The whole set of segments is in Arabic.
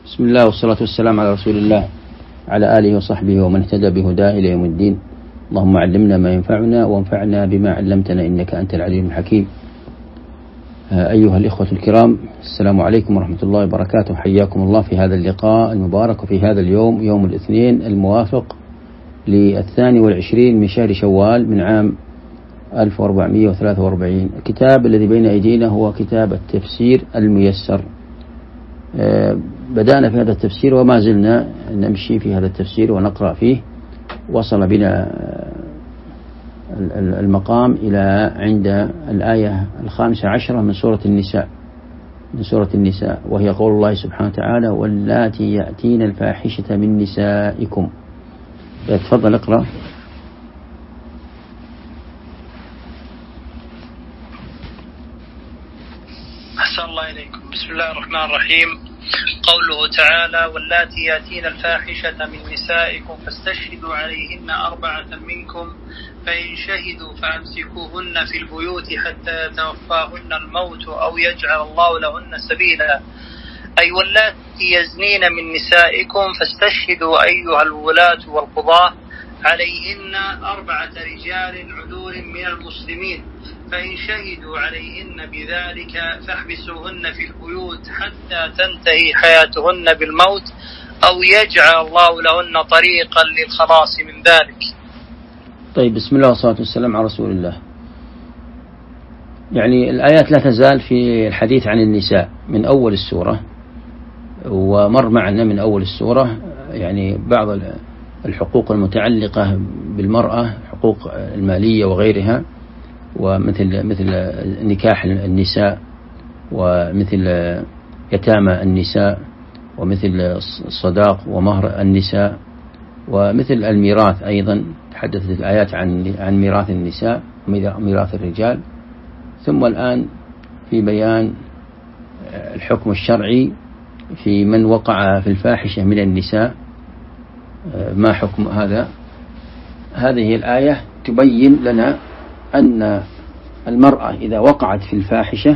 بسم الله والصلاة والسلام على رسول الله على آله وصحبه ومن اهتدى بهداه إلى يوم الدين. اللهم علمنا ما ينفعنا وانفعنا بما علمتنا إنك أنت العليم الحكيم. أيها الإخوة الكرام، السلام عليكم ورحمة الله وبركاته. حياكم الله في هذا اللقاء المبارك وفي هذا اليوم، يوم الاثنين الموافق ل22 من شهر شوال من عام 1443. الكتاب الذي بين أيدينا هو كتاب التفسير الميسر. بدأنا في هذا التفسير وما زلنا نمشي في هذا التفسير ونقرأ فيه. وصل بنا المقام إلى عند الآية 15 من سورة النساء، وهي قول الله سبحانه وتعالى: واللاتي يأتين الفاحشة من نسائكم. تفضل اقرأ. أحسن الله إليكم. بسم الله الرحمن الرحيم. قوله تعالى: واللاتي يأتين الفاحشة من نسائكم فاستشهدوا عليهن 4 منكم فإن شهدوا فأمسكوهن في البيوت حتى يتوفاهن الموت أو يجعل الله لهن سبيلا. أي واللاتي يزنين من نسائكم فاستشهدوا أيها الولاة والقضاة عليهن 4 رجال عدول من المسلمين، فإن شهدوا عليهن بذلك فاحبسوهن في البيوت حتى تنتهي حياتهن بالموت أو يجعل الله لهن طريقا للخلاص من ذلك. طيب، بسم الله والصلاة والسلام على رسول الله. يعني الآيات لا تزال في الحديث عن النساء من أول السورة، ومر معنا من أول السورة يعني بعض الحقوق المتعلقة بالمرأة، حقوق المالية وغيرها، ومثل نكاح النساء، ومثل يتامى النساء، ومثل الصداق ومهر النساء، ومثل الميراث أيضا تحدثت الآيات عن ميراث النساء وميراث الرجال. ثم الآن في بيان الحكم الشرعي في من وقع في الفاحشة من النساء. ما حكم هذا؟ هذه الآية تبين لنا أن المرأة إذا وقعت في الفاحشة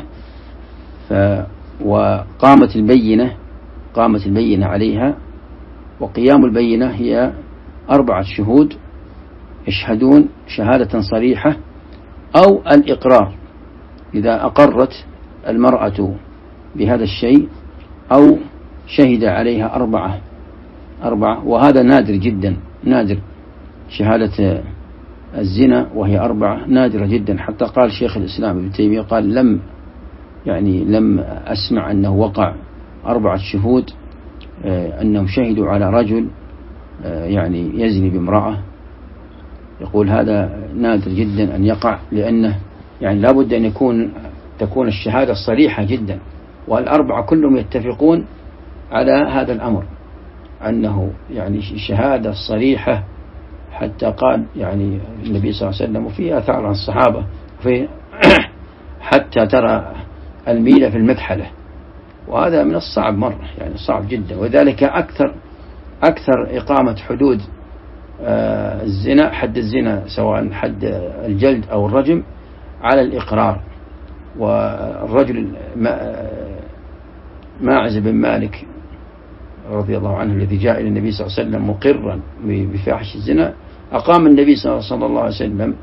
وقامت البينة عليها، وقيام البينة هي 4 شهود يشهدون شهادة صريحة أو الإقرار، إذا أقرت المرأة بهذا الشيء أو شهد عليها 4، وهذا نادر جدا، نادر. شهادة الزنا وهي 4 نادرة جدا، حتى قال شيخ الإسلام ابن تيمية قال لم أسمع أنه وقع 4 شهود أنهم شهدوا على رجل يعني يزني بامرأة. يقول هذا نادر جدا أن يقع، لأنه يعني لابد أن تكون الشهادة صريحة جدا، وال4 كلهم يتفقون على هذا الأمر، أنه يعني شهادة صريحة. حتى قال يعني النبي صلى الله عليه وسلم، وفي آثار عن الصحابة في حتى ترى الميل في المكحلة، وهذا من الصعب مرة، يعني صعب جدا. وذلك أكثر إقامة حدود الزنا، حد الزنا سواء حد الجلد أو الرجم، على الإقرار. والرجل ماعز بن مالك رضي الله عنه الذي جاء إلى النبي صلى الله عليه وسلم مقرا بفاحش الزنا، أقام النبي صلى الله عليه وسلم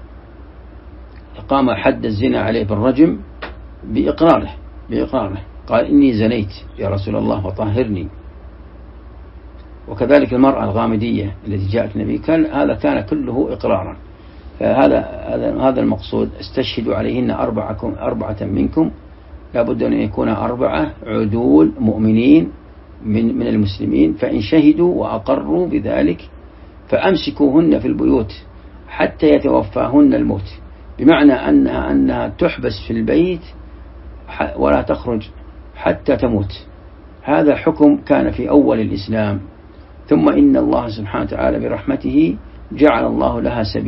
أقام حد الزنا عليه بالرجم بإقراره. قال: إني زنيت يا رسول الله فطهرني. وكذلك المرأة الغامدية التي جاءت النبي هذا كان كله إقرارا. فهذا المقصود: استشهدوا عليهن 4 منكم، لابد أن يكون 4 عدول مؤمنين من المسلمين، فإن شهدوا وأقروا بذلك فأمسكوهن في البيوت حتى يتوفاهن الموت، بمعنى أنها تحبس في البيت ولا تخرج حتى تموت. هذا حكم كان في أول الإسلام، ثم إن الله سبحانه وتعالى برحمته جعل الله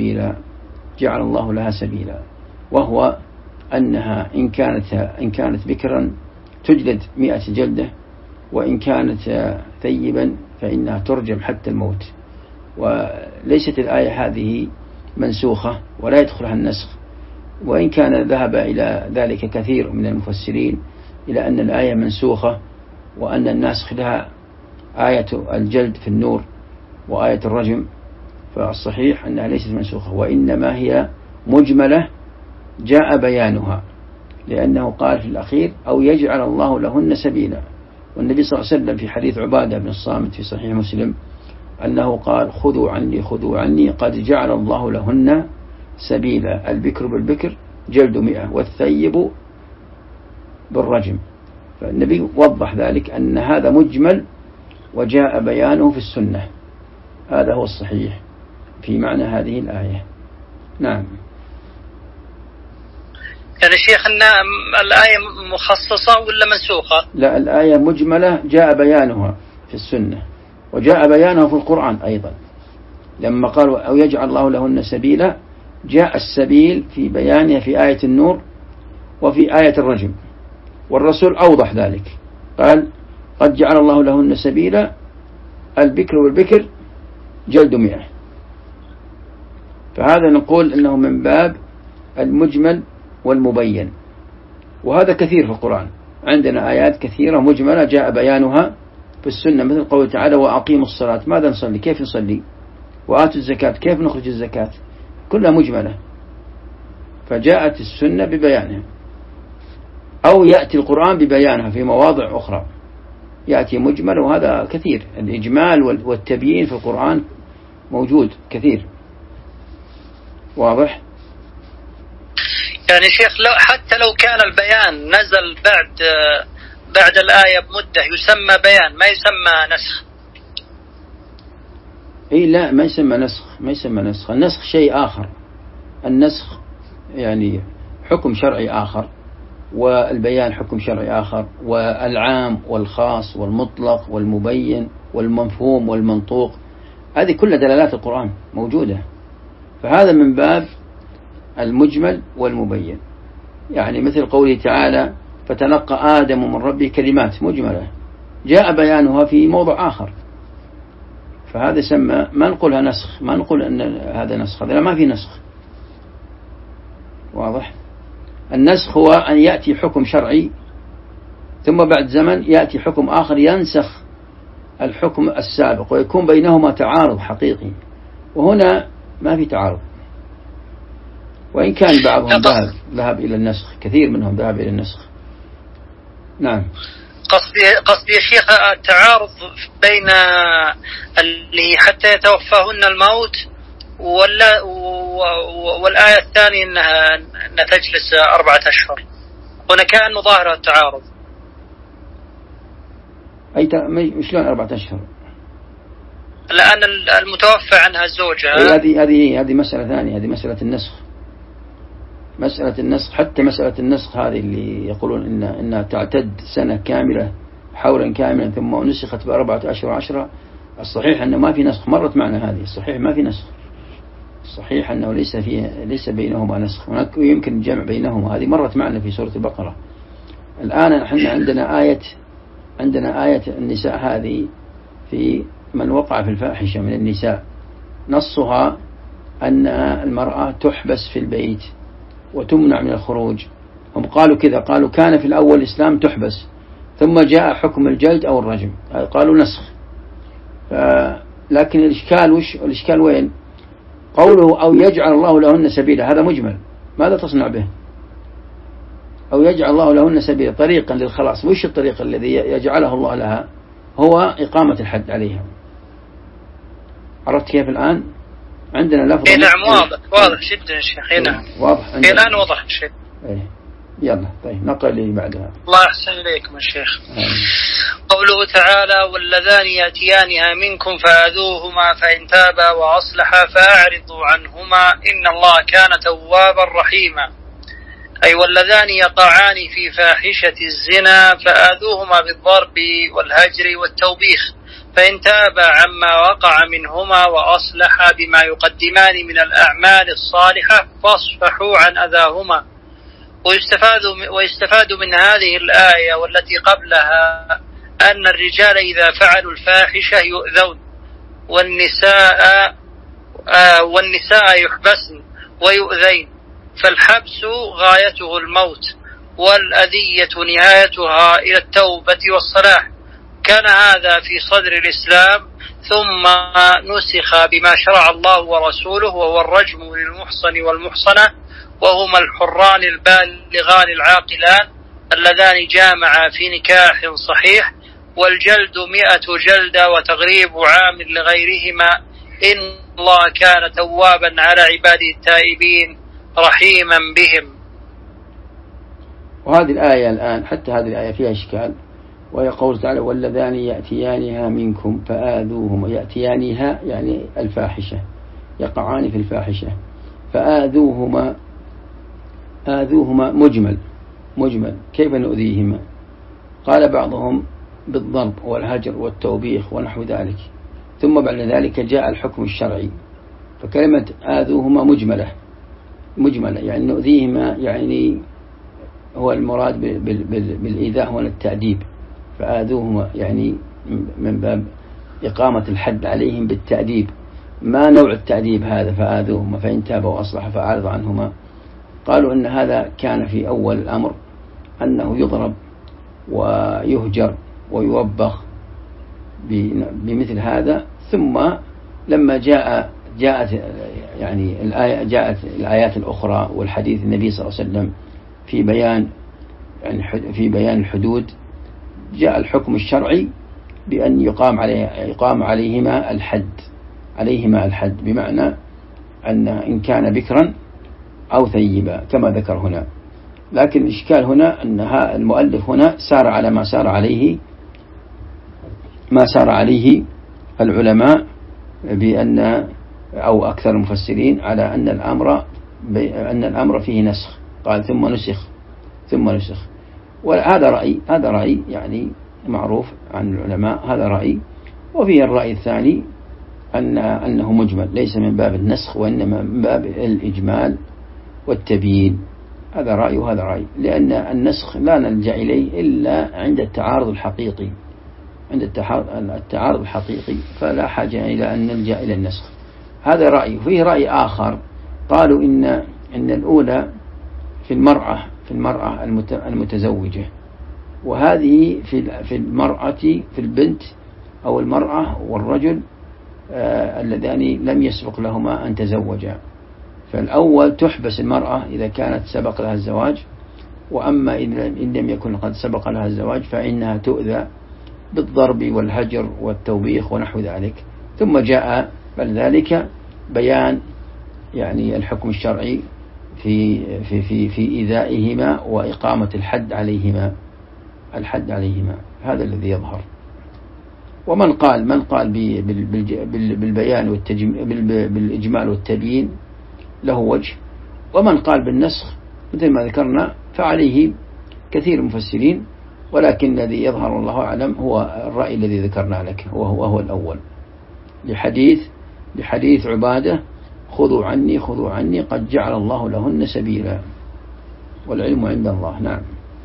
لها سبيلا، وهو أنها إن كانت بكرا تجلد 100 جلدة، وإن كانت ثيبا فإنها ترجم حتى الموت. وليست الآية هذه منسوخة ولا يدخلها النسخ، وإن كان ذهب إلى ذلك كثير من المفسرين إلى أن الآية منسوخة وأن الناسخ لها آية الجلد في النور وآية الرجم، فالصحيح أنها ليست منسوخة، وإنما هي مجملة جاء بيانها، لأنه قال في الأخير أو يجعل الله لهن سبيلا. والنبي صلى الله عليه وسلم في حديث عبادة بن الصامت في صحيح مسلم أنه قال خذوا عني خذوا عني قد جعل الله لهن سبيلا، البكر بالبكر جلد 100 والثيب بالرجم. فالنبي وضح ذلك أن هذا مجمل وجاء بيانه في السنة، هذا هو الصحيح في معنى هذه الآية. نعم. يعني شيخ أن الآية مخصصة ولا منسوخة؟ لا، الآية مجملة جاء بيانها في السنة وجاء بيانها في القرآن أيضا، لما قالوا أو يجعل الله لهن سبيلا جاء السبيل في بيانها في آية النور وفي آية الرجم، والرسول أوضح ذلك قال قد جعل الله لهن سبيلا البكر والبكر جلد 100. فهذا نقول أنه من باب المجمل والمبين، وهذا كثير في القرآن، عندنا آيات كثيرة مجملة جاء بيانها في السنة، مثل قوله تعالى وأقيموا الصلاة، ماذا نصلي، كيف نصلي، وآتوا الزكاة، كيف نخرج الزكاة، كلها مجملة، فجاءت السنة ببيانها، أو يأتي القرآن ببيانها في مواضع أخرى، يأتي مجمل، وهذا كثير، الإجمال والتبيين في القرآن موجود كثير. واضح؟ يعني شيخ حتى لو كان البيان نزل بعد الآية بمدة يسمى بيان ما يسمى نسخ؟ إيه لا، ما يسمى نسخ، ما يسمى نسخ. النسخ شيء آخر، النسخ يعني حكم شرعي آخر، والبيان حكم شرعي آخر، والعام والخاص والمطلق والمبين والمفهوم والمنطوق، هذه كل دلالات القرآن موجودة. فهذا من باب المجمل والمبين، يعني مثل قوله تعالى فتلقى آدم من ربه كلمات مجملة جاء بيانها في موضع آخر، فهذا سمى، ما نقولها نسخ، ما نقول أن هذا نسخ، هذا ما في نسخ. واضح؟ النسخ هو أن يأتي حكم شرعي ثم بعد زمن يأتي حكم آخر ينسخ الحكم السابق ويكون بينهما تعارض حقيقي، وهنا ما في تعارض، وإن كان بعضهم ذهب إلى النسخ، كثير منهم ذهب إلى النسخ. نعم. قصدي يا شيخ التعارض بين اللي حتى يتوفاهن الموت والآية الثانية أنها تجلس 4 أشهر، هنا كأنه ظاهر التعارض. شلون 4 أشهر؟ لأن المتوفى عنها زوجها. هذه مسألة ثانية، هذه مسألة النسخ، مسألة النسخ. حتى مسألة النسخ هذه اللي يقولون إنها تعتد سنة كاملة حولا كاملا ثم نسخت ب4 أشهر و10، الصحيح أنه ما في نسخ، مرت معنا هذه، الصحيح ما في نسخ، الصحيح أنه ليس بينهما نسخ، هناك يمكن الجمع بينهما، هذه مرت معنا في سورة البقرة. الآن نحن عندنا آية النساء هذه في من وقع في الفاحشة من النساء، نصها أن المرأة تحبس في البيت وتمنع من الخروج. هم قالوا كذا، قالوا كان في الأول الإسلام تحبس ثم جاء حكم الجلد أو الرجم، قالوا نسخ. لكن الإشكال وين؟ قوله أو يجعل الله لهن سبيلا، هذا مجمل، ماذا تصنع به؟ أو يجعل الله لهن سبيلا، طريقا للخلاص. وش الطريق الذي يجعله الله لها؟ هو إقامة الحد عليها. عرفت كيف الآن؟ عندنا لفظ. نعم واضح جدا يا شيخ. نعم واضح. الآن وضح الشيء. يلا طيب نقل لي بعدها. الله أحسن إليكم يا شيخ. قوله تعالى واللذان يأتيانها منكم فآذوهما فإن تابا وأصلحا فأعرضوا عنهما إن الله كان توابا رحيما. أي واللذان يقعان في فاحشة الزنا فآذوهما بالضرب والهجر والتوبيخ، فإن تابا عما وقع منهما وأصلحا بما يقدمان من الأعمال الصالحة فاصفحوا عن أذاهما. ويستفاد من هذه الآية والتي قبلها أن الرجال إذا فعلوا الفاحشة يؤذون، والنساء يحبسن ويؤذين، فالحبس غايته الموت والأذية نهايتها إلى التوبة والصلاح، كان هذا في صدر الإسلام ثم نسخ بما شرع الله ورسوله، وهو الرجم للمحصن والمحصنة، وهما الحران البالغان العاقلان اللذان جامعا في نكاح صحيح، والجلد 100 جلدة وتغريب عام لغيرهما، إن الله كان توابا على عباده التائبين رحيما بهم. وهذه الآية الآن حتى هذه الآية فيها إشكال، وهي قول تعالى واللذان يأتيانها منكم فآذوهما. يأتيانها يعني الفاحشة، يقعان في الفاحشة، فآذوهما. آذوهما مجمل كيف نؤذيهما؟ قال بعضهم بالضرب والهجر والتوبيخ ونحو ذلك، ثم بعد ذلك جاء الحكم الشرعي. فكلمة آذوهما مجملة يعني نؤذيهما، يعني هو المراد بالإيذاء هنا التأديب. فآذوهما يعني من باب إقامة الحد عليهم بالتأديب. ما نوع التأديب هذا؟ فآذوهما فإن تابوا وأصلحوا فأعرض عنهما. قالوا إن هذا كان في أول الأمر أنه يضرب ويهجر ويوبخ بمثل هذا، ثم لما جاءت الآيات الأخرى والحديث النبي صلى الله عليه وسلم في بيان الحدود، جاء الحكم الشرعي بأن يقام عليهما الحد، بمعنى أن إن كان بكرا أو ثيبا كما ذكر هنا. لكن الإشكال هنا أن المؤلف هنا سار على ما سار عليه العلماء، بأن أو أكثر المفسرين على أن الأمر فيه نسخ. قال ثم نسخ. وهذا رأي يعني معروف عن العلماء، هذا رأي. وفيه الرأي الثاني أنه مجمل، ليس من باب النسخ وإنما من باب الإجمال والتبيين. هذا رأي وهذا رأي، لأن النسخ لا نلجأ إليه إلا عند التعارض الحقيقي. فلا حاجة إلى أن نلجأ إلى النسخ. هذا رأي. وفيه رأي آخر قالوا إن الأولى في المرأة المتزوجة، وهذه في المرأة، في البنت أو المرأة والرجل اللذان لم يسبق لهما أن تزوجا. فالأول تحبس المرأة إذا كانت سبق لها الزواج، وأما إن لم يكن قد سبق لها الزواج فإنها تؤذى بالضرب والهجر والتوبيخ ونحو ذلك. ثم جاء بعد ذلك بيان يعني الحكم الشرعي في إيذائهما وإقامة الحد عليهما. هذا الذي يظهر. ومن قال بالبيان بالإجمال والتبيين له وجه، ومن قال بالنسخ مثل ما ذكرنا فعليه كثير المفسرين، ولكن الذي يظهر الله أعلم هو الرأي الذي ذكرنا لك، وهو الأول، لحديث عبادة خذوا عني قد جعل الله لهن سبيلا والعلم عند الله. نعم.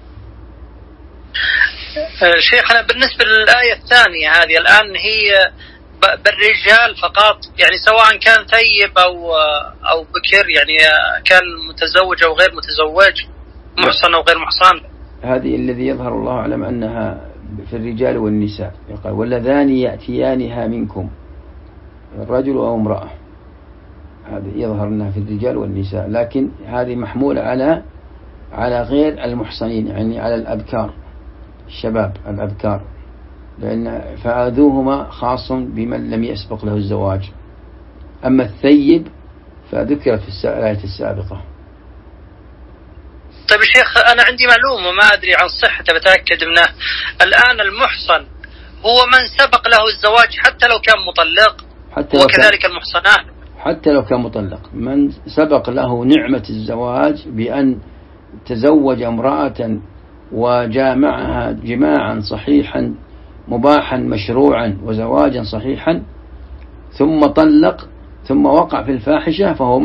شيخنا بالنسبة للآية الثانية هذه الآن هي بالرجال فقط، يعني سواء كان ثيب أو بكر، يعني كان متزوج أو غير متزوج، محصن أو غير محصن. هذه الذي يظهر الله أعلم أنها في الرجال والنساء. يقول واللذان يأتيانها منكم، الرجل أو امرأة، هذا يظهر أنها في الرجال والنساء، لكن هذه محمولة على غير المحصنين، يعني على الأبكار، الشباب الأبكار، لأن فآذوهما خاص بمن لم يسبق له الزواج. أما الثيب فذكرت في الآية السابقة. طيب الشيخ أنا عندي معلومة ما أدري عن صحته بتأكد منه. الآن المحصن هو من سبق له الزواج حتى لو كان مطلق، وكذلك المحصنات حتى لو كان مطلق، من سبق له نعمة الزواج بأن تزوج امرأة وجامعها جماعا صحيحا مباحا مشروعا وزواجا صحيحا، ثم طلق ثم وقع في الفاحشة فهو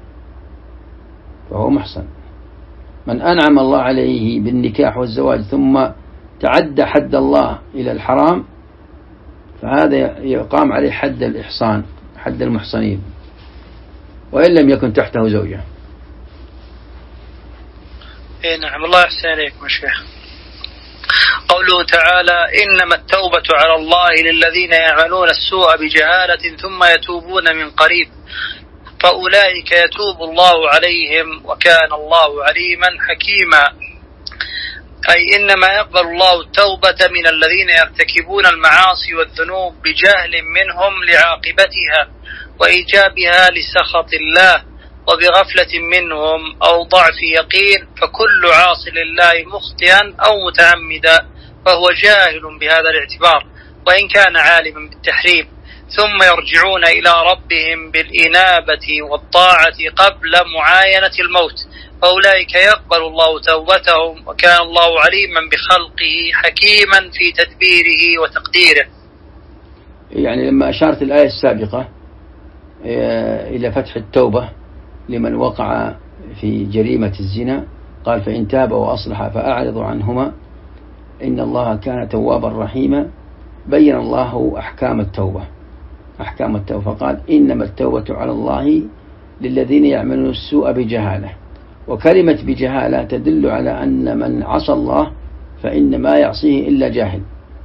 محصن. من أنعم الله عليه بالنكاح والزواج ثم تعدى حد الله إلى الحرام فهذا يقام عليه حد الإحصان، حد المحصنين، وإن لم يكن تحته زوجة. نعم. الله يحسن إليكم يا شيخ. قوله تعالى إنما التوبة على الله للذين يعملون السوء بجهالة ثم يتوبون من قريب فأولئك يتوب الله عليهم وكان الله عليما حكيما. أي إنما يقبل الله التوبة من الذين يرتكبون المعاصي والذنوب بجهل منهم لعاقبتها وإيجابها لسخط الله وبغفلة منهم أو ضعف يقين، فكل عاص لله مخطئا أو متعمدا فهو جاهل بهذا الاعتبار وإن كان عالما بالتحريم، ثم يرجعون إلى ربهم بالإنابة والطاعة قبل معاينة الموت، فأولئك يقبل الله توبتهم وكان الله عليما بخلقه حكيما في تدبيره وتقديره. يعني لما أشارت الآية السابقة إلى فتح التوبة لمن وقع في جريمة الزنا قال فإن تاب وأصلح فأعرضوا عنهما إن الله كان توابا رحيما، بين الله أحكام التوبة فقال إنما التوبة على الله للذين يعملون السوء بجهالة، وكلمة بجهالة تدل على أن من عصى الله فإن ما يعصيه إلا جاهل،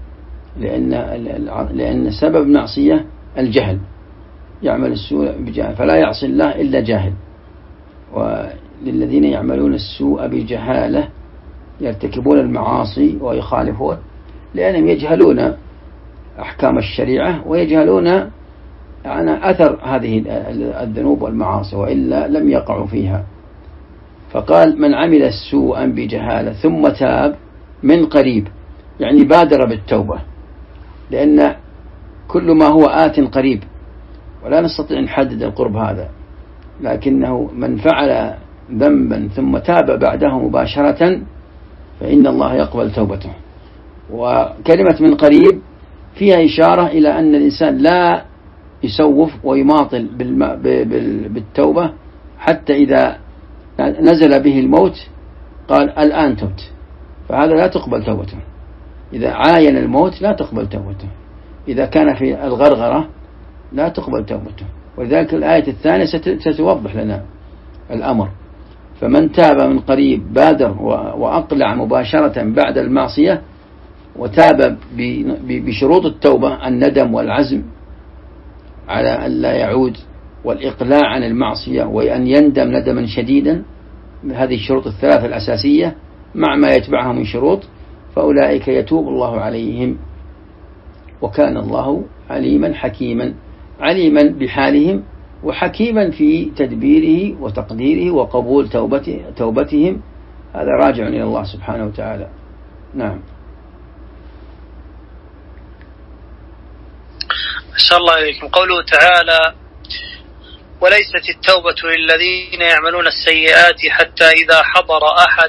لأن سبب المعصية الجهل، يعمل السوء بجهالة فلا يعصي الله إلا جاهل. وللذين يعملون السوء بجهالة يرتكبون المعاصي ويخالفون لأنهم يجهلون أحكام الشريعة ويجهلون يعني أثر هذه الذنوب والمعاصي وإلا لم يقعوا فيها. فقال من عمل السوء بجهالة ثم تاب من قريب، يعني بادر بالتوبة، لأن كل ما هو آت قريب ولا نستطيع أن نحدد القرب هذا، لكنه من فعل ذنبا ثم تاب بعده مباشرة فإن الله يقبل توبته. وكلمة من قريب فيها إشارة إلى أن الإنسان لا يسوف ويماطل بالتوبة حتى إذا نزل به الموت قال الآن تبت، فهذا لا تقبل توبته. إذا عاين الموت لا تقبل توبته، إذا كان في الغرغرة لا تقبل توبته. ولذلك الآية الثانية ستوضح لنا الأمر. فمن تاب من قريب بادر وأقلع مباشرة بعد المعصية وتاب بشروط التوبة الندم والعزم على أن لا يعود والإقلاع عن المعصية وأن يندم ندما شديدا، هذه الشروط الثلاثة الأساسية مع ما يتبعها من شروط، فأولئك يتوب الله عليهم وكان الله عليما حكيما، عليما بحالهم وحكيما في تدبيره وتقديره وقبول توبتهم، هذا راجع إلى الله سبحانه وتعالى. نعم. أحسن الله إليكم. قوله تعالى وليست التوبة للذين يعملون السيئات حتى إذا حضر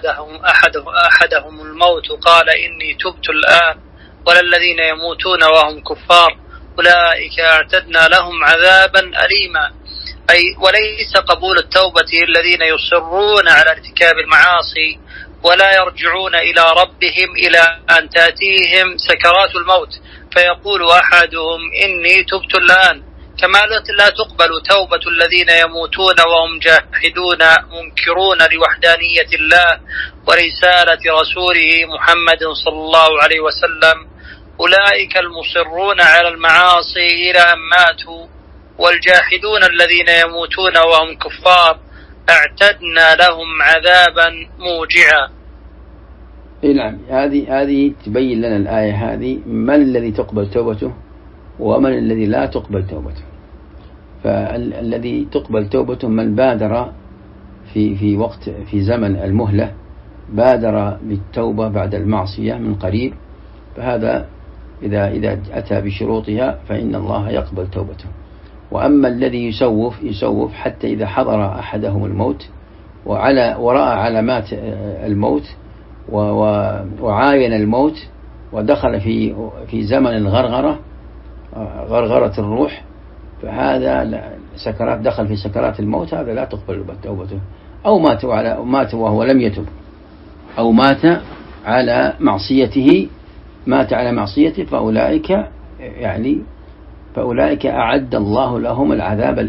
أحدهم الموت قال إني تبت الآن، ولا الذين يموتون وهم كفار أولئك أعتدنا لهم عذابا أليما. أي وليس قبول التوبة للذين يصرون على ارتكاب المعاصي ولا يرجعون إلى ربهم إلى أن تأتيهم سكرات الموت فيقول أحدهم إني تبت الآن، كما لا تقبل توبة الذين يموتون وهم جاحدون منكرون لوحدانية الله ورسالة رسوله محمد صلى الله عليه وسلم. أولئك المصرون على المعاصي إلى أن ماتوا، والجاحدون الذين يموتون وهم كفار اعتدنا لهم عذابا موجعا. نعم. هذه تبين لنا الآية هذه من الذي تقبل توبته ومن الذي لا تقبل توبته. فالذي تقبل توبته من بادر في زمن المهلة، بادر بالتوبة بعد المعصية من قريب، فهذا إذا أتى بشروطها فإن الله يقبل توبته. وأما الذي يسوف حتى إذا حضر أحدهم الموت ورأى علامات الموت وعاين الموت ودخل في زمن الغرغرة، غرغرة الروح، فهذا دخل في سكرات الموت، هذا لا تقبل توبته. أو مات وهو لم يتب، أو مات على معصيته، فأولئك أعد الله لهم العذاب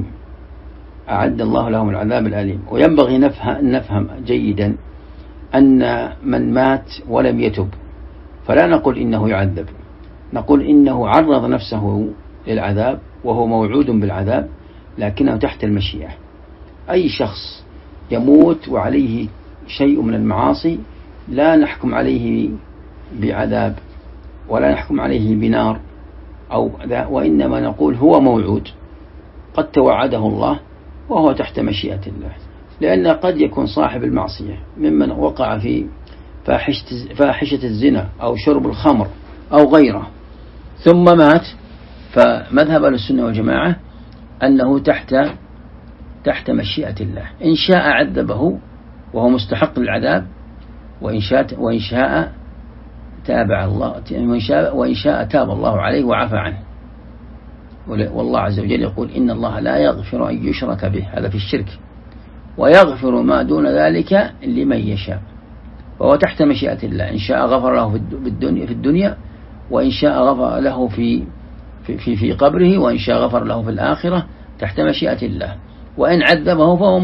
الأليم. وينبغي نفهم جيدا أن من مات ولم يتب فلا نقول إنه يعذب، نقول إنه عرض نفسه للعذاب وهو موعود بالعذاب، لكنه تحت المشيئة. أي شخص يموت وعليه شيء من المعاصي لا نحكم عليه بعذاب ولا نحكم عليه بنار وإنما نقول هو موعود قد توعده الله وهو تحت مشيئة الله، لأن قد يكون صاحب المعصية ممن وقع في فاحشة الزنا أو شرب الخمر أو غيره ثم مات، فمذهب السنة والجماعة أنه تحت مشيئة الله، إن شاء عذبه وهو مستحق للعذاب، وإن شاء تابع الله، وإن شاء تاب الله عليه وعفى عنه. والله عز وجل يقول إن الله لا يغفر أن يشرك به، هذا في الشرك، ويغفر ما دون ذلك لمن يشاء، وهو تحت مشيئة الله، إن شاء غفر له في الدنيا، وإن شاء غفر له في قبره، وإن شاء غفر له في الآخرة، تحت مشيئة الله. وإن عذبه فهو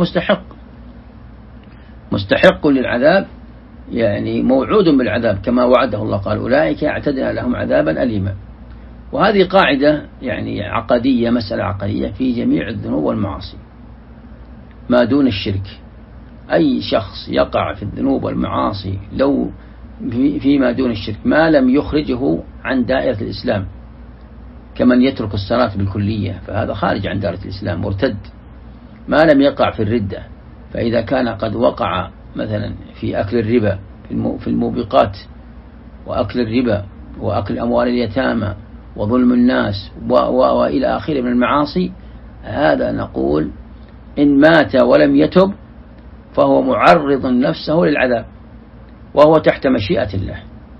مستحق للعذاب، يعني موعود بالعذاب كما وعده الله، قال أولئك اعتدنا لهم عذابا أليما. وهذه قاعدة يعني عقدية، مسألة عقدية في جميع الذنوب والمعاصي ما دون الشرك. أي شخص يقع في الذنوب والمعاصي لو فيما دون الشرك ما لم يخرجه عن دائرة الإسلام، كمن يترك الصلاة بالكلية فهذا خارج عن دائرة الإسلام مرتد، ما لم يقع في الردة. فإذا كان قد وقع مثلا في أكل الربا، في الموبقات وأكل الربا وأكل أموال اليتامى وظلم الناس وإلى آخره من المعاصي، هذا نقول إن مات ولم يتب فهو معرض نفسه للعذاب وهو تحت مشيئة الله.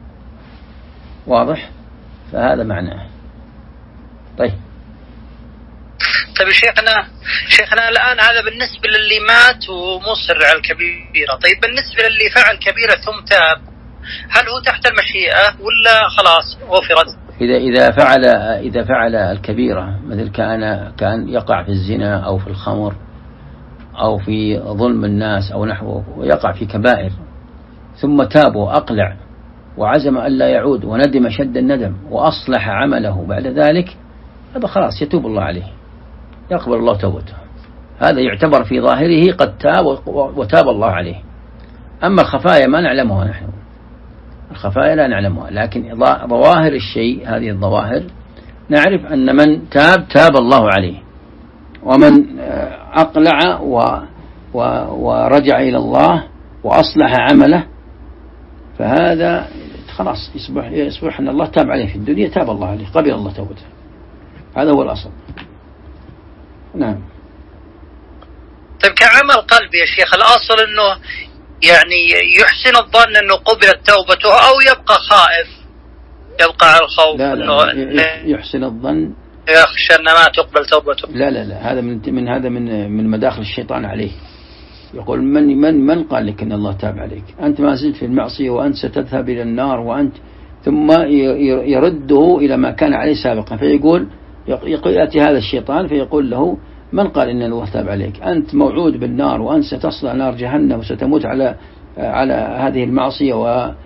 واضح؟ فهذا معناه. طيب شيخنا الآن هذا بالنسبة للي مات ومصر على الكبيرة. طيب بالنسبة للي فعل كبيرة ثم تاب، هل هو تحت المشيئة ولا خلاص غفرت؟ إذا فعل الكبيرة، مثل كان يقع في الزنا أو في الخمر أو في ظلم الناس أو نحوه، ويقع في كبائر ثم تاب وأقلع وعزم ألا يعود وندم شد الندم وأصلح عمله بعد ذلك، هذا خلاص يتوب الله عليه، يقبل الله توبته، هذا يعتبر في ظاهره قد تاب وتاب الله عليه. أما الخفايا ما نعلمها نحن، الخفايا لا نعلمها، لكن ظواهر الشيء، هذه الظواهر نعرف أن من تاب الله عليه، ومن أقلع ورجع إلى الله وأصلح عمله فهذا خلاص يصبح أن الله تاب عليه في الدنيا، تاب الله عليه، قبل الله توبته، هذا هو الأصل. نعم. طيب كعمل قلبي يا شيخ، الأصل أنه يعني يحسن الظن أنه قبلت توبته أو يبقى خائف، يبقى على الخوف؟ لا يحسن الظن، يخشى أن ما تقبل توبته. لا هذا من مداخل الشيطان عليه. يقول من قال لك أن الله تاب عليك؟ أنت ما زلت في المعصية وأنت ستذهب إلى النار، وأنت ثم يرده إلى ما كان عليه سابقا، فيقول يأتي هذا الشيطان فيقول له من قال إن الله تاب عليك؟ أنت موعود بالنار وأنت ستصلى نار جهنم وستموت على هذه المعصية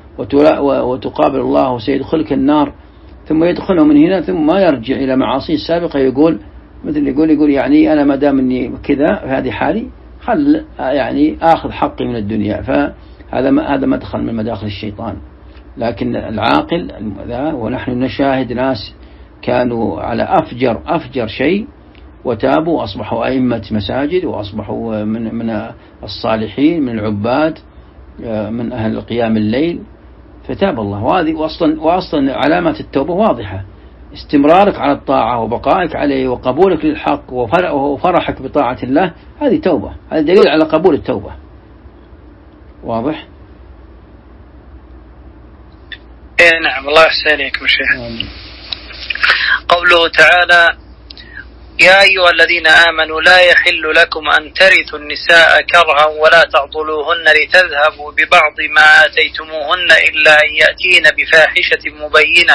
وتقابل الله وسيدخلك النار، ثم يدخله من هنا ثم ما يرجع إلى معاصيه السابقة، يقول يعني أنا ما دام إني كذا هذه حالي، خل يعني آخذ حقي من الدنيا. فهذا مدخل من مداخل الشيطان. لكن العاقل ونحن نشاهد ناس كانوا على أفجر شيء وتابوا وأصبحوا أئمة مساجد وأصبحوا من الصالحين، من العباد، من أهل قيام الليل، فتاب الله. وهذه وأصلا علامات التوبة واضحة، استمرارك على الطاعة وبقائك عليه وقبولك للحق وفرحك بطاعة الله، هذه توبة، هذا دليل على قبول التوبة. واضح؟ نعم. الله يحسن إليكم شيخ. قوله تعالى: يا أيها الذين آمنوا لا يحل لكم أن ترثوا النساء كرها ولا تعضلوهن لتذهبوا ببعض ما آتيتموهن إلا أن يأتين بفاحشة مبينة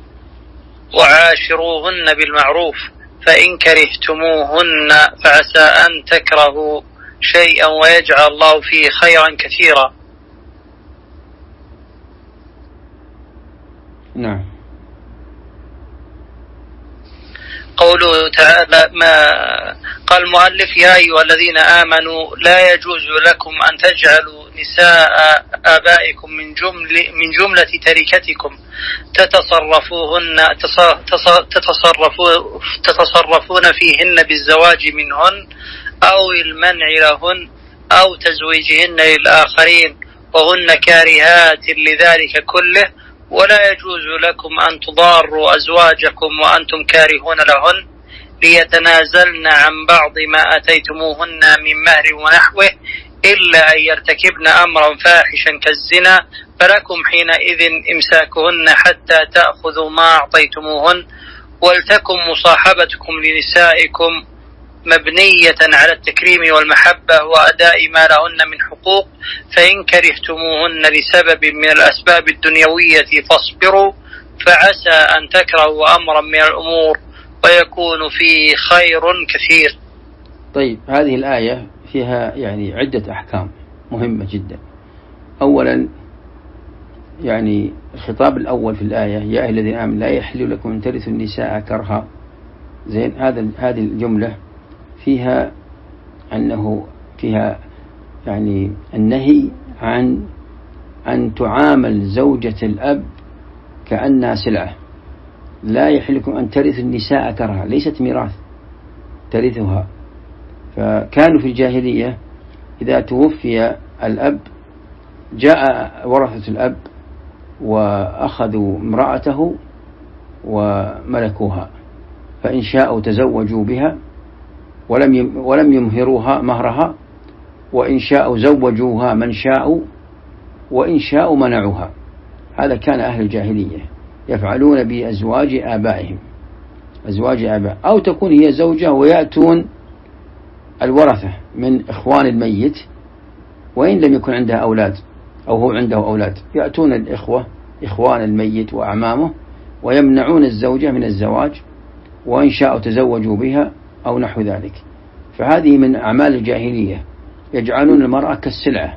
وعاشروهن بالمعروف فإن كرهتموهن فعسى أن تكرهوا شيئا ويجعل الله فيه خيرا كثيرا. نعم. قوله تعالى ما قال المؤلف: يا أيها الذين آمنوا لا يجوز لكم أن تجعلوا نساء آبائكم من جملة تركتكم تتصرفون فيهن بالزواج منهن أو المنع لهن أو تزويجهن للآخرين وهن كارهات لذلك كله، ولا يجوز لكم أن تضاروا أزواجكم وأنتم كارهون لهن ليتنازلن عن بعض ما أتيتموهن من مهر ونحوه إلا أن يرتكبن أمرا فاحشا كالزنا، فلكم حينئذ إمساكهن حتى تأخذوا ما أعطيتموهن، ولتكن مصاحبتكم لنسائكم مبنية على التكريم والمحبة وأداء ما لهن من حقوق، فإن كرهتموهن لسبب من الأسباب الدنيوية فاصبروا، فعسى أن تكرهوا أمرا من الأمور ويكون فيه خير كثير. طيب، هذه الآية فيها يعني عدة أحكام مهمة جدا. أولا يعني الخطاب الأول في الآية: يا أيها الذين آمنوا لا يحل لكم أن ترثوا النساء كرها. زين، هذه الجملة فيها أنه فيها يعني النهي عن أن تعامل زوجة الأب كأنها سلعة. لا يحل لكم أن ترثوا النساء كرها، ليست ميراث ترثها. فكانوا في الجاهلية إذا توفي الأب جاء ورثة الأب وأخذوا امرأته وملكوها، فإن شاءوا تزوجوا بها ولم يمهروها مهرها، وإن شاءوا زوجوها من شاءوا، وإن شاءوا منعوها. هذا كان أهل الجاهلية يفعلون بأزواج آبائهم، أزواج آباء، أو تكون هي زوجة ويأتون الورثة من إخوان الميت وإن لم يكن عندها أولاد أو هو عنده أولاد، يأتون الإخوة إخوان الميت وأعمامه ويمنعون الزوجة من الزواج، وإن شاءوا تزوجوا بها أو نحو ذلك. فهذه من أعمال الجاهلية، يجعلون المرأة كالسلعة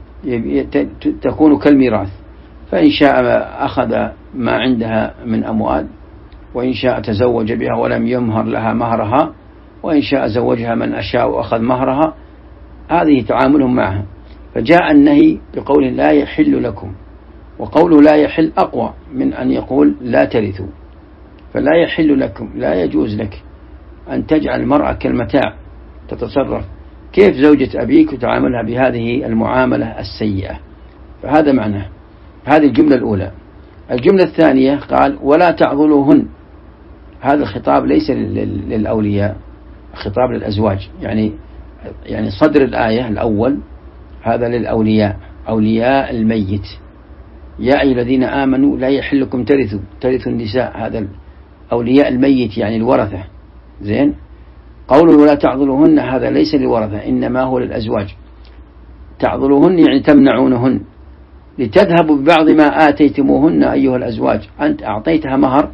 تكون كالميراث، فإن شاء أخذ ما عندها من أموال، وإن شاء تزوج بها ولم يمهر لها مهرها، وإن شاء زوجها من أشاء وأخذ مهرها. هذه تعاملهم معها. فجاء النهي بقول لا يحل لكم، وقوله لا يحل أقوى من أن يقول لا ترثوا. فلا يحل لكم، لا يجوز لك أن تجعل المرأة كالمتاع تتصرف كيف زوجة أبيك وتعاملها بهذه المعاملة السيئة. فهذا معناه. هذه الجملة الأولى. الجملة الثانية قال ولا تعضلوهن. هذا الخطاب ليس للأولياء، خطاب للأزواج. يعني صدر الآية الأول هذا للأولياء، أولياء الميت. يا أيها الذين آمنوا لا يحل لكم ترثوا النساء، هذا أولياء الميت يعني الورثة. زين، قوله ولا تعضلوهن هذا ليس للورثة، إنما هو للأزواج. تعضلوهن يعني تمنعونهن لتذهبوا ببعض ما آتيتموهن أيها الأزواج. أنت أعطيتها مهر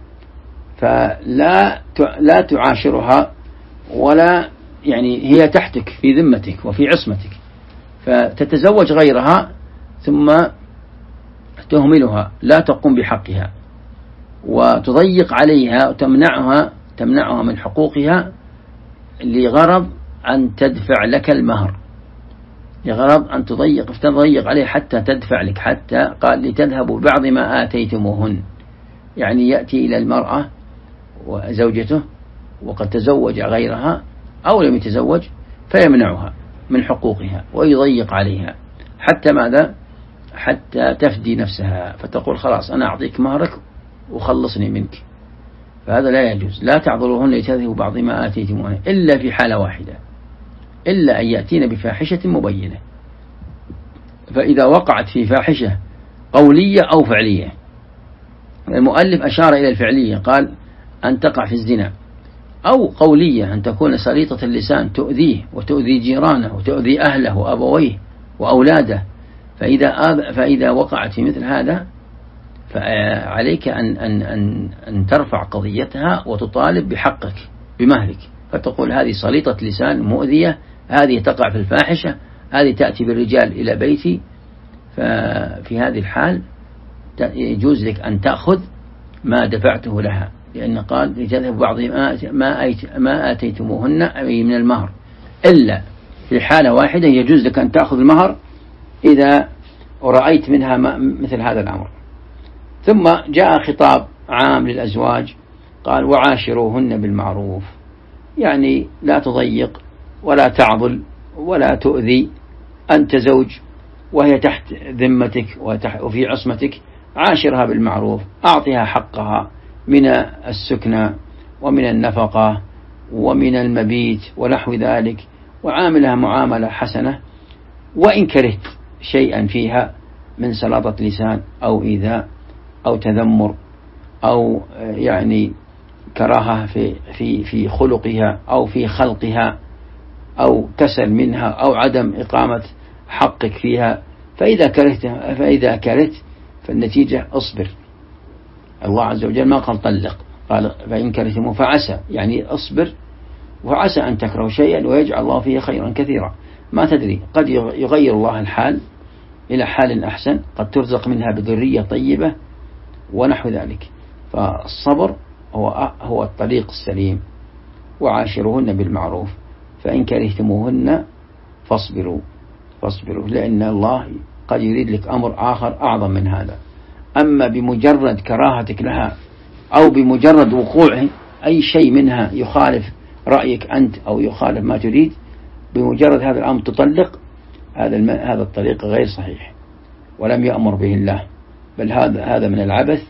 فلا تعاشرها، ولا يعني هي تحتك في ذمتك وفي عصمتك، فتتزوج غيرها ثم تهملها، لا تقوم بحقها وتضيق عليها وتمنعها من حقوقها لغرض أن تدفع لك المهر، لغرض أن تضيق عليه حتى تدفع لك. حتى قال لتذهبوا بعض ما آتيتموهن، يعني يأتي إلى المرأة وزوجته وقد تزوج غيرها أو لم يتزوج فيمنعها من حقوقها ويضيق عليها حتى ماذا؟ حتى تفدي نفسها، فتقول خلاص أنا أعطيك مهرك وخلصني منك. فهذا لا يجوز. لا تعضلوهن لتذهبوا بعض ما آتيتموهن إلا في حالة واحدة، إلا أن يأتين بفاحشة مبينة. فإذا وقعت في فاحشة قولية أو فعلية، المؤلف أشار إلى الفعلية، قال أن تقع في الزنا، أو قولية أن تكون سليطة اللسان تؤذيه وتؤذي جيرانه وتؤذي أهله وأبويه وأولاده. فإذا وقعت في مثل هذا فعليك أن ترفع قضيتها وتطالب بحقك بمهلك، فتقول هذه سليطة لسان مؤذية، هذه تقع في الفاحشة، هذه تأتي بالرجال إلى بيتي. ففي هذه الحال يجوز لك أن تأخذ ما دفعته لها، لأن قال لتذهب بعض ما آتيتموهن أي من المهر، إلا في حالة واحدة يجوز لك أن تأخذ المهر إذا رأيت منها مثل هذا الأمر. ثم جاء خطاب عام للأزواج، قال وعاشروهن بالمعروف، يعني لا تضيق ولا تعضل ولا تؤذي، أنت زوج وهي تحت ذمتك وفي عصمتك، عاشرها بالمعروف، أعطها حقها من السكنى ومن النفقة ومن المبيت ونحو ذلك، وعاملها معاملة حسنة. وإن كرهت شيئا فيها من سلاطة لسان أو إيذاء أو تذمر أو يعني كراهة في خلقها أو في خلقها أو كسل منها أو عدم إقامة حقك فيها، فإذا كرهت فالنتيجة أصبر. الله عز وجل ما قال طلق، قال فإن كرهتموه فعسى، يعني أصبر، وعسى أن تكرهوا شيئا ويجعل الله فيه خيرا كثيرا. ما تدري، قد يغير الله الحال إلى حال أحسن، قد ترزق منها بذرية طيبة ونحو ذلك. فالصبر هو الطريق السليم. وعاشروهن بالمعروف فإن كرهتموهن فاصبروا، لأن الله قد يريد لك أمر آخر أعظم من هذا. أما بمجرد كراهتك لها أو بمجرد وقوع أي شيء منها يخالف رأيك أنت أو يخالف ما تريد، بمجرد هذا الأمر تطلق، هذا الطريق غير صحيح ولم يأمر به الله، بل هذا من العبث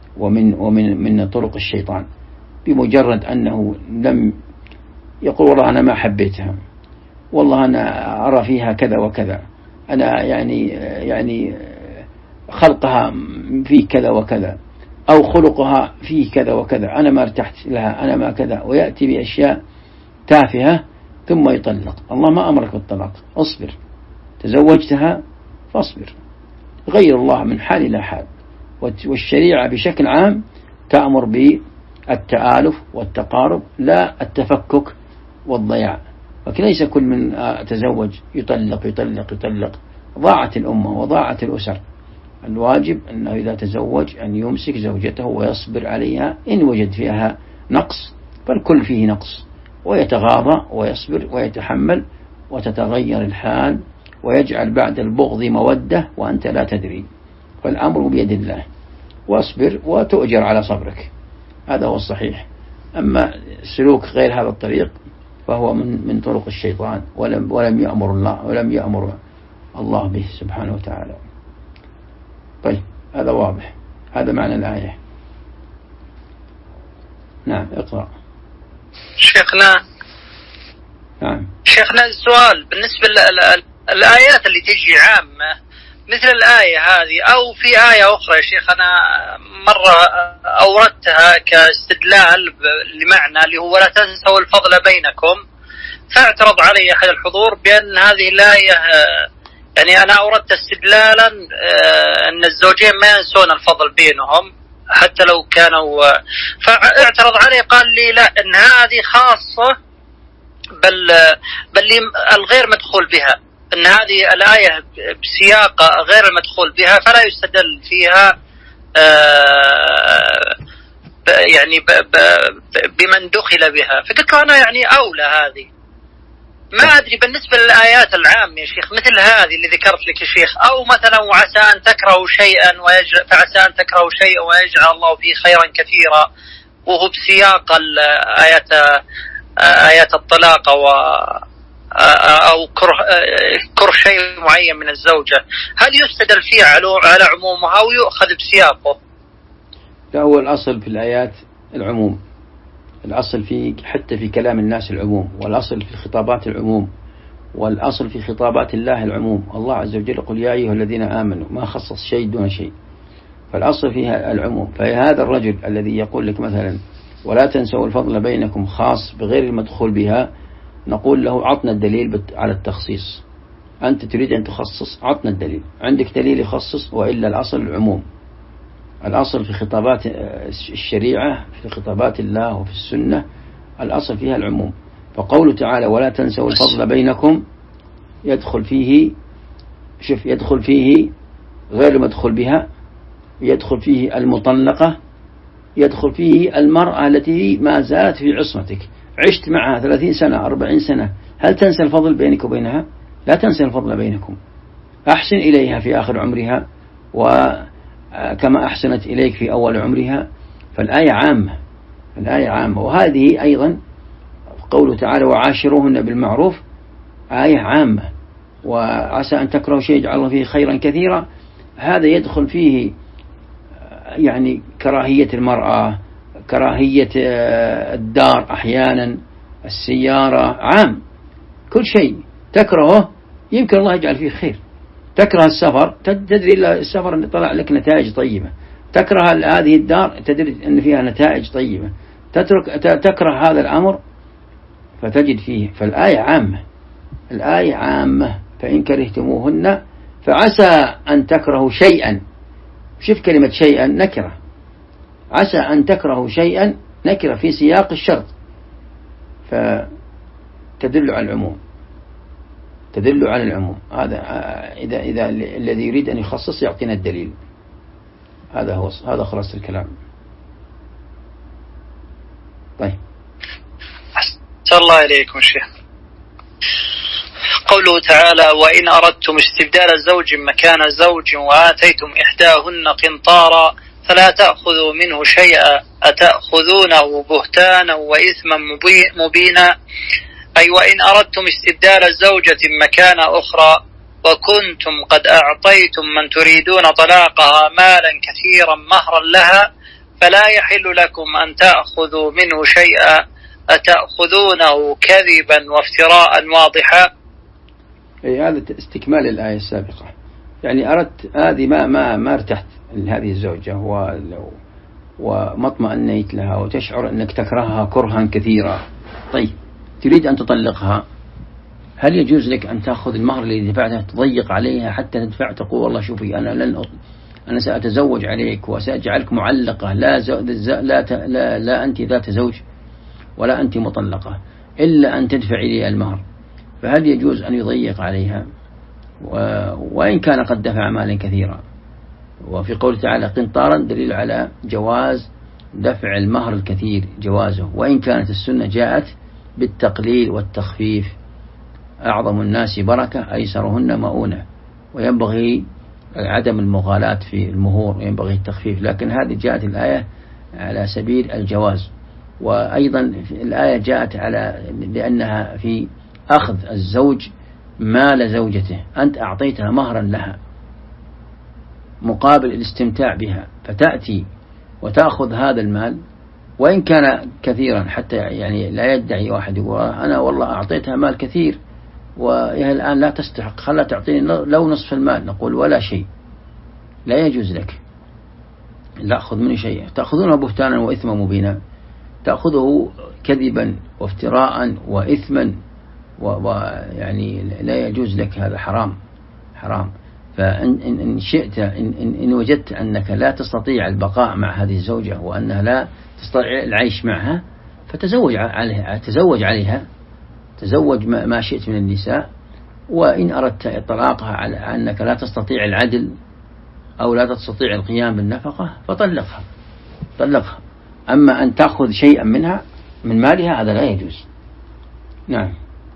ومن طرق الشيطان. بمجرد أنه لم يقول والله أنا ما حبيتها، والله أنا أرى فيها كذا وكذا، أنا يعني خلقها فيه كذا وكذا، أو خلقها فيه كذا وكذا، أنا ما ارتحت لها، أنا ما كذا، ويأتي بأشياء تافهة ثم يطلق. الله ما أمرك بالطلاق، اصبر، تزوجتها فاصبر. غير الله من حال إلى حال. والشريعة بشكل عام تأمر بالتآلف والتقارب، لا التفكك والضياع. لكن ليس كل من تزوج يطلق، ضاعت الأمة وضاعت الأسر. الواجب أنه إذا تزوج أن يمسك زوجته ويصبر عليها، إن وجد فيها نقص فالكل فيه نقص، ويتغاضى ويصبر ويتحمل، وتتغير الحال ويجعل بعد البغض مودة وأنت لا تدري. فالأمر بيد الله، واصبر وتؤجر على صبرك، هذا هو الصحيح. أما سلوك غير هذا الطريق فهو من طرق الشيطان، ولم يأمر الله به سبحانه وتعالى. طيب هذا واضح، هذا معنى الآية. نعم اقرأ شيخنا. نعم شيخنا السؤال بالنسبة للآيات اللي تجي عامة مثل الآية هذه أو في آية أخرى يا شيخ، أنا مرة أوردتها كاستدلال لمعنى اللي هو لا تنسوا الفضل بينكم، فاعترض علي أحد الحضور بأن هذه الآية يعني أنا أوردت استدلالا أن الزوجين ما ينسون الفضل بينهم حتى لو كانوا، فاعترض علي قال لي لا، أن هذه خاصة بل الغير مدخول بها، أن هذه الآية بسياق غير المدخول بها فلا يستدل فيها يعني بمن دخل بها. فقلت أنا يعني أولى هذه. ما أدري بالنسبة للآيات العامة يا شيخ مثل هذه اللي ذكرت لك يا شيخ، أو مثلا وعسى أن تكرهوا شيئا فعسى أن تكرهوا شيئا ويجعل الله فيه خيرا كثيرا، وهو بسياق آيات الطلاق أو كره شيء معين من الزوجة، هل يستدل فيه على عمومها أو يؤخذ بسياقه؟ لا، هو الأصل في الآيات العموم، الأصل حتى في كلام الناس العموم، والأصل في الخطابات العموم، والأصل في خطابات الله العموم. الله عز وجل يقول يا أيها الذين آمنوا، ما خصص شيء دون شيء، فالأصل فيها العموم. فهذا الرجل الذي يقول لك مثلا ولا تنسوا الفضل بينكم خاص بغير المدخول بها، نقول له عطنا الدليل على التخصيص. أنت تريد أن تخصص، عطنا الدليل، عندك دليل يخصص، وإلا الأصل العموم. الأصل في خطابات الشريعة، في خطابات الله وفي السنة، الأصل فيها العموم. فقوله تعالى ولا تنسوا الفضل بينكم يدخل فيه غير المدخول بها يدخل فيه المطلقة، يدخل فيه المرأة التي ما زالت في عصمتك، عشت معها 30 سنة 40 سنة، هل تنسى الفضل بينك وبينها؟ لا تنسى الفضل بينكم، أحسن إليها في آخر عمرها وكما أحسنت إليك في أول عمرها. فالآية عامة، الآية عامة. وهذه أيضا قوله تعالى وعاشروهن بالمعروف آية عامة. وعسى أن تكرهوا شيء يجعل الله فيه خيرا كثيرا، هذا يدخل فيه يعني كراهية المرأة، كراهية الدار أحيانا، السيارة، عام، كل شيء تكرهه يمكن الله يجعل فيه خير. تكره السفر، تدري إلا السفر أن طلع لك نتائج طيبة. تكره هذه الدار، تدري أن فيها نتائج طيبة. تكره هذا الأمر فتجد فيه. فالآية عامة، الآية عامة. فإن كرهتموهن فعسى أن تكرهوا شيئا. شوف كلمة شيئا نكرة، عسى أن تكرهوا شيئا نكرة في سياق الشرط، فتدل على العموم، تدل على العموم. هذا إذا الذي يريد أن يخصص يعطينا الدليل. هذا خلاص الكلام. طيب، أحسن الله إليكم شيخ. قوله تعالى وإن أردتم استبدال زوج مكان زوج وآتيتم إحداهن قنطارا فلا تأخذوا منه شيئا أتأخذونه بهتانا وإثما مبينا. أي وإن أردتم استبدال زوجة مكان أخرى وكنتم قد أعطيتم من تريدون طلاقها مالا كثيرا مهرا لها فلا يحل لكم أن تأخذوا منه شيئا أتأخذونه كذبا وافتراء واضحا. هذا استكمال الآية السابقة. يعني أردت هذه ما ارتحت لهذه الزوجة وما اطمأنيت لها وتشعر أنك تكرهها كرها كثيرا. طيب، تريد أن تطلقها، هل يجوز لك أن تأخذ المهر الذي دفعته تضيق عليها حتى تدفع، تقول والله شوفي أنا سأتزوج عليك وسأجعلك معلقة، لا أنت ذات زوج ولا أنت مطلقة إلا أن تدفعي لي المهر؟ فهل يجوز أن يضيق عليها وإن كان قد دفع مالا كثيرا؟ وفي قول تعالى قنطارا دليل على جواز دفع المهر الكثير، جوازه، وإن كانت السنة جاءت بالتقليل والتخفيف. أعظم الناس بركة أيسرهن مؤونة، وينبغي عدم المغالاة في المهور، وينبغي التخفيف. لكن هذه جاءت الآية على سبيل الجواز. وأيضا الآية جاءت على لأنها في أخذ الزوج مال زوجته، أنت أعطيتها مهرا لها مقابل الاستمتاع بها، فتأتي وتأخذ هذا المال وإن كان كثيرا، حتى يعني لا يدعي واحد يقول أنا والله أعطيتها مال كثير وهي الآن لا تستحق، خلا تعطيني لو نصف المال. نقول ولا شيء، لا يجوز لك، لا أخذ منه شيء. تأخذونه بهتانا وإثما مبينا، تأخذه كذبا وافتراء وإثما ويعني لا يجوز لك، هذا حرام. فإن شئت إن وجدت أنك لا تستطيع البقاء مع هذه الزوجة وأنها لا تستطيع العيش معها فتزوج عليها، تزوج ما شئت من النساء. وإن أردت طلاقها على أنك لا تستطيع العدل أو لا تستطيع القيام بالنفقة فطلقها. أما أن تأخذ شيئا منها من مالها هذا لا يجوز. نعم.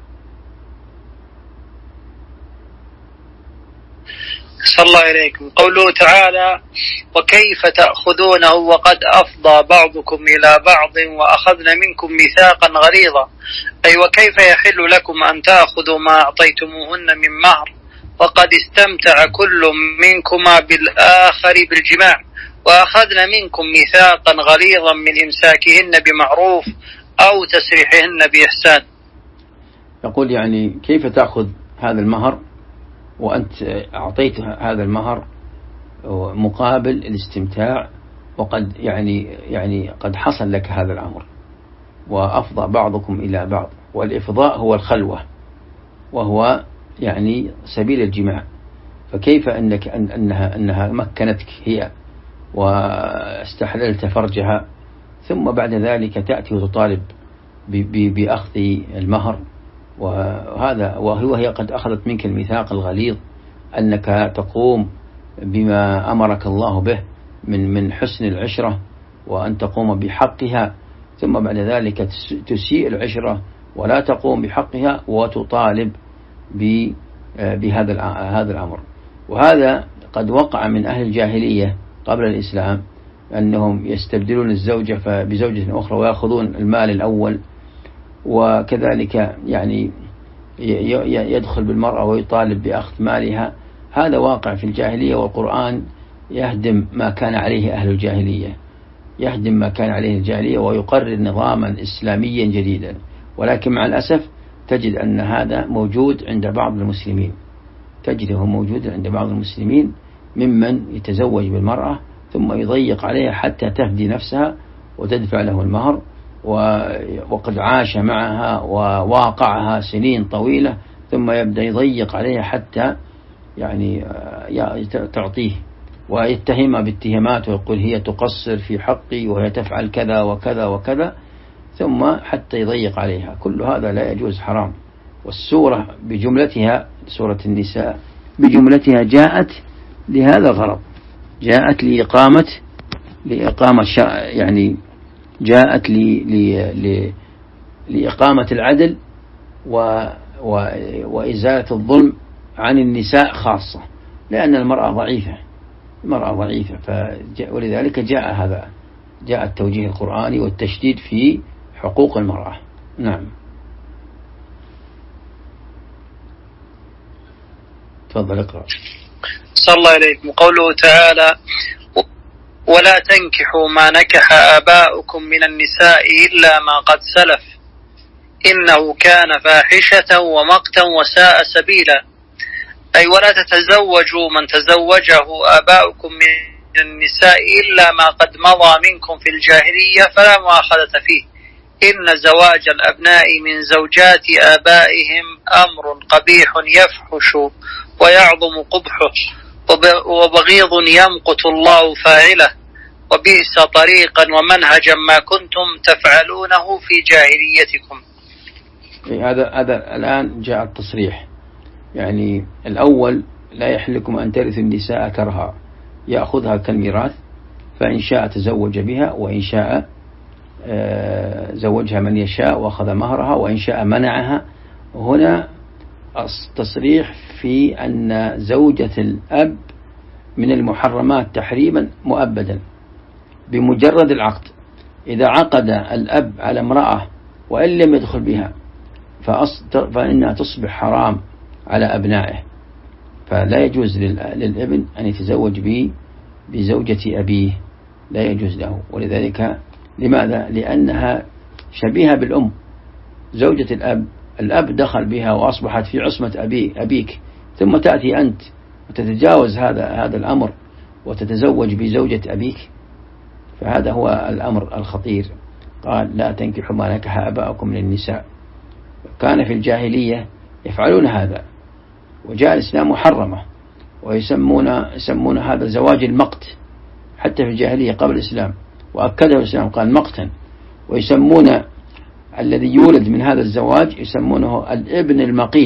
صلى الله إليكم. قوله تعالى وكيف تأخذونه وقد أفضى بعضكم إلى بعض وأخذن منكم ميثاقا غليظا. أي وكيف يحل لكم أن تأخذوا ما أعطيتموهن من مهر وقد استمتع كل منكما بالآخر بالجماع وأخذن منكم ميثاقا غليظا من إمساكهن بمعروف أو تسريحهن بإحسان. يقول يعني كيف تأخذ هذا المهر وأنت أعطيت هذا المهر مقابل الاستمتاع وقد يعني قد حصل لك هذا الأمر، وأفضى بعضكم إلى بعض. والإفضاء هو الخلوة وهو يعني سبيل الجماع. فكيف أنها مكنتك هي واستحللت فرجها ثم بعد ذلك تأتي وتطالب بأخذ المهر، وهي قد أخذت منك الميثاق الغليظ أنك تقوم بما أمرك الله به من حسن العشرة وأن تقوم بحقها، ثم بعد ذلك تسيء العشرة ولا تقوم بحقها وتطالب بهذا الأمر. وهذا قد وقع من أهل الجاهلية قبل الإسلام، أنهم يستبدلون الزوجة بزوجة أخرى ويأخذون المال الأول، وكذلك يعني يدخل بالمرأة ويطالب بأخذ مالها. هذا واقع في الجاهلية، والقرآن يهدم ما كان عليه أهل الجاهلية، يهدم ما كان عليه الجاهلية ويقرر نظاما إسلاميا جديدا. ولكن مع الأسف تجد أن هذا موجود عند بعض المسلمين، تجده موجود عند بعض المسلمين ممن يتزوج بالمرأة ثم يضيق عليها حتى تفدي نفسها وتدفع له المهر، وقد عاش معها وواقعها سنين طويلة، ثم يبدأ يضيق عليها حتى يعني تعطيه ويتهمها باتهامات ويقول هي تقصر في حقي وهي تفعل كذا وكذا وكذا، ثم حتى يضيق عليها. كل هذا لا يجوز، حرام. والسورة بجملتها، سورة النساء بجملتها جاءت لهذا الغرض، جاءت لإقامة يعني جاءت لإقامة العدل وإزالة الظلم عن النساء خاصة، لأن المرأة ضعيفة، ولذلك جاء التوجيه القرآني والتشديد في حقوق المرأة. نعم، تفضل اقرأ. صلى الله عليكم. قوله تعالى: ولا تنكحوا ما نكح آباؤكم من النساء إلا ما قد سلف إنه كان فاحشة ومقتا وساء سبيلا، أي ولا تتزوجوا من تزوجه آباؤكم من النساء إلا ما قد مضى منكم في الجاهلية فلا مؤاخذة فيه، إن زواج الأبناء من زوجات آبائهم أمر قبيح يفحش ويعظم قبحه وبغيض يمقت الله فاعله، وبئس طريقا ومنهجا ما كنتم تفعلونه في جاهليتكم. هذا الآن جاء التصريح، يعني الأول لا يحل لكم أن ترثوا النساء كرها، يأخذها كالميراث، فإن شاء تزوج بها، وإن شاء زوجها من يشاء وأخذ مهرها، وإن شاء منعها. هنا تصريح في أن زوجة الأب من المحرمات تحريما مؤبدا بمجرد العقد. إذا عقد الأب على امرأة وإن لم يدخل بها فإنها تصبح حرام على أبنائه، فلا يجوز للابن أن يتزوج بزوجة أبيه، لا يجوز له. ولذلك لماذا؟ لأنها شبيهة بالأم، زوجة الأب دخل بها وأصبحت في عصمة أبيك، ثم تأتي أنت وتتجاوز هذا الأمر وتتزوج بزوجة أبيك، فهذا هو الأمر الخطير. قال: لا تنكحوا ما نكح آباؤكم من النساء. كان في الجاهلية يفعلون هذا، وجاء الإسلام محرمة، ويسمون هذا زواج المقت، حتى في الجاهلية قبل الإسلام، وأكده الإسلام قال مقتا. ويسمون الذي يولد من هذا الزواج يسمونه الابن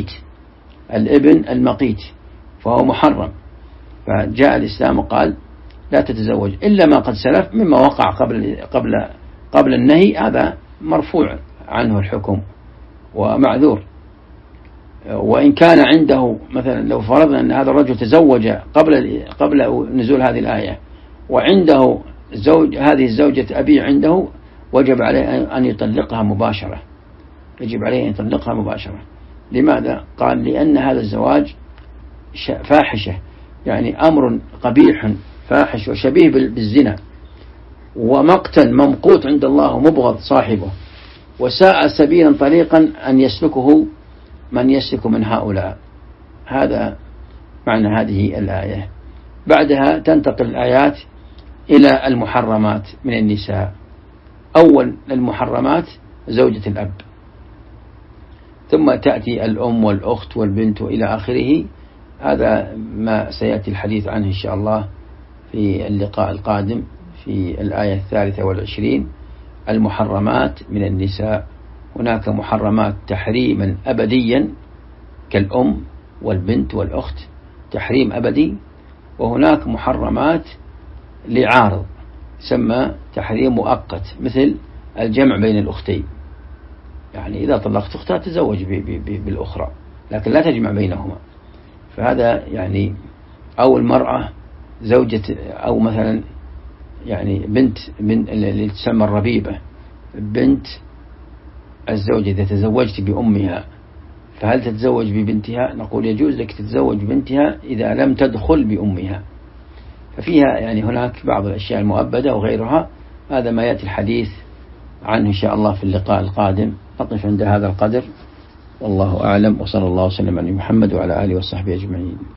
المقيت، فهو محرم. فجاء الإسلام وقال: لا تتزوج إلا ما قد سلف مما وقع قبل النهي، هذا مرفوع عنه الحكم ومعذور. وإن كان عنده مثلا، لو فرضنا أن هذا الرجل تزوج قبل نزول هذه الآية وعنده هذه الزوجة أبي عنده، وجب عليه أن يطلقها مباشرة، يجب عليه أن يطلقها مباشرة. لماذا؟ قال: لأن هذا الزواج فاحشة، يعني أمر قبيح فاحش وشبيه بالزنا، ومقتا ممقوت عند الله ومبغض صاحبه، وساء سبيلا طريقا أن يسلكه من يسلك من هؤلاء. هذا معنى هذه الآية. بعدها تنتقل الآيات إلى المحرمات من النساء. أول المحرمات زوجة الأب، ثم تأتي الأم والأخت والبنت وإلى آخره. هذا ما سيأتي الحديث عنه إن شاء الله في اللقاء القادم في الآية 23. المحرمات من النساء، هناك محرمات تحريما أبديا كالأم والبنت والأخت، تحريم أبدي، وهناك محرمات لعارض يسمى تحريم مؤقت، مثل الجمع بين الأختين، يعني إذا طلقت أختها تزوج بالأخرى لكن لا تجمع بينهما. فهذا يعني، أو المرأة زوجة، أو مثلا يعني بنت اللي تسمى الربيبة، بنت الزوجة إذا تزوجت بأمها فهل تتزوج ببنتها؟ نقول يجوز لك تتزوج ببنتها إذا لم تدخل بأمها. ففيها يعني هناك بعض الأشياء المؤبدة وغيرها، هذا ما يأتي الحديث عنه إن شاء الله في اللقاء القادم. نقف عند هذا القدر، والله أعلم، وصلى الله وسلم على محمد وعلى آله وصحبه أجمعين.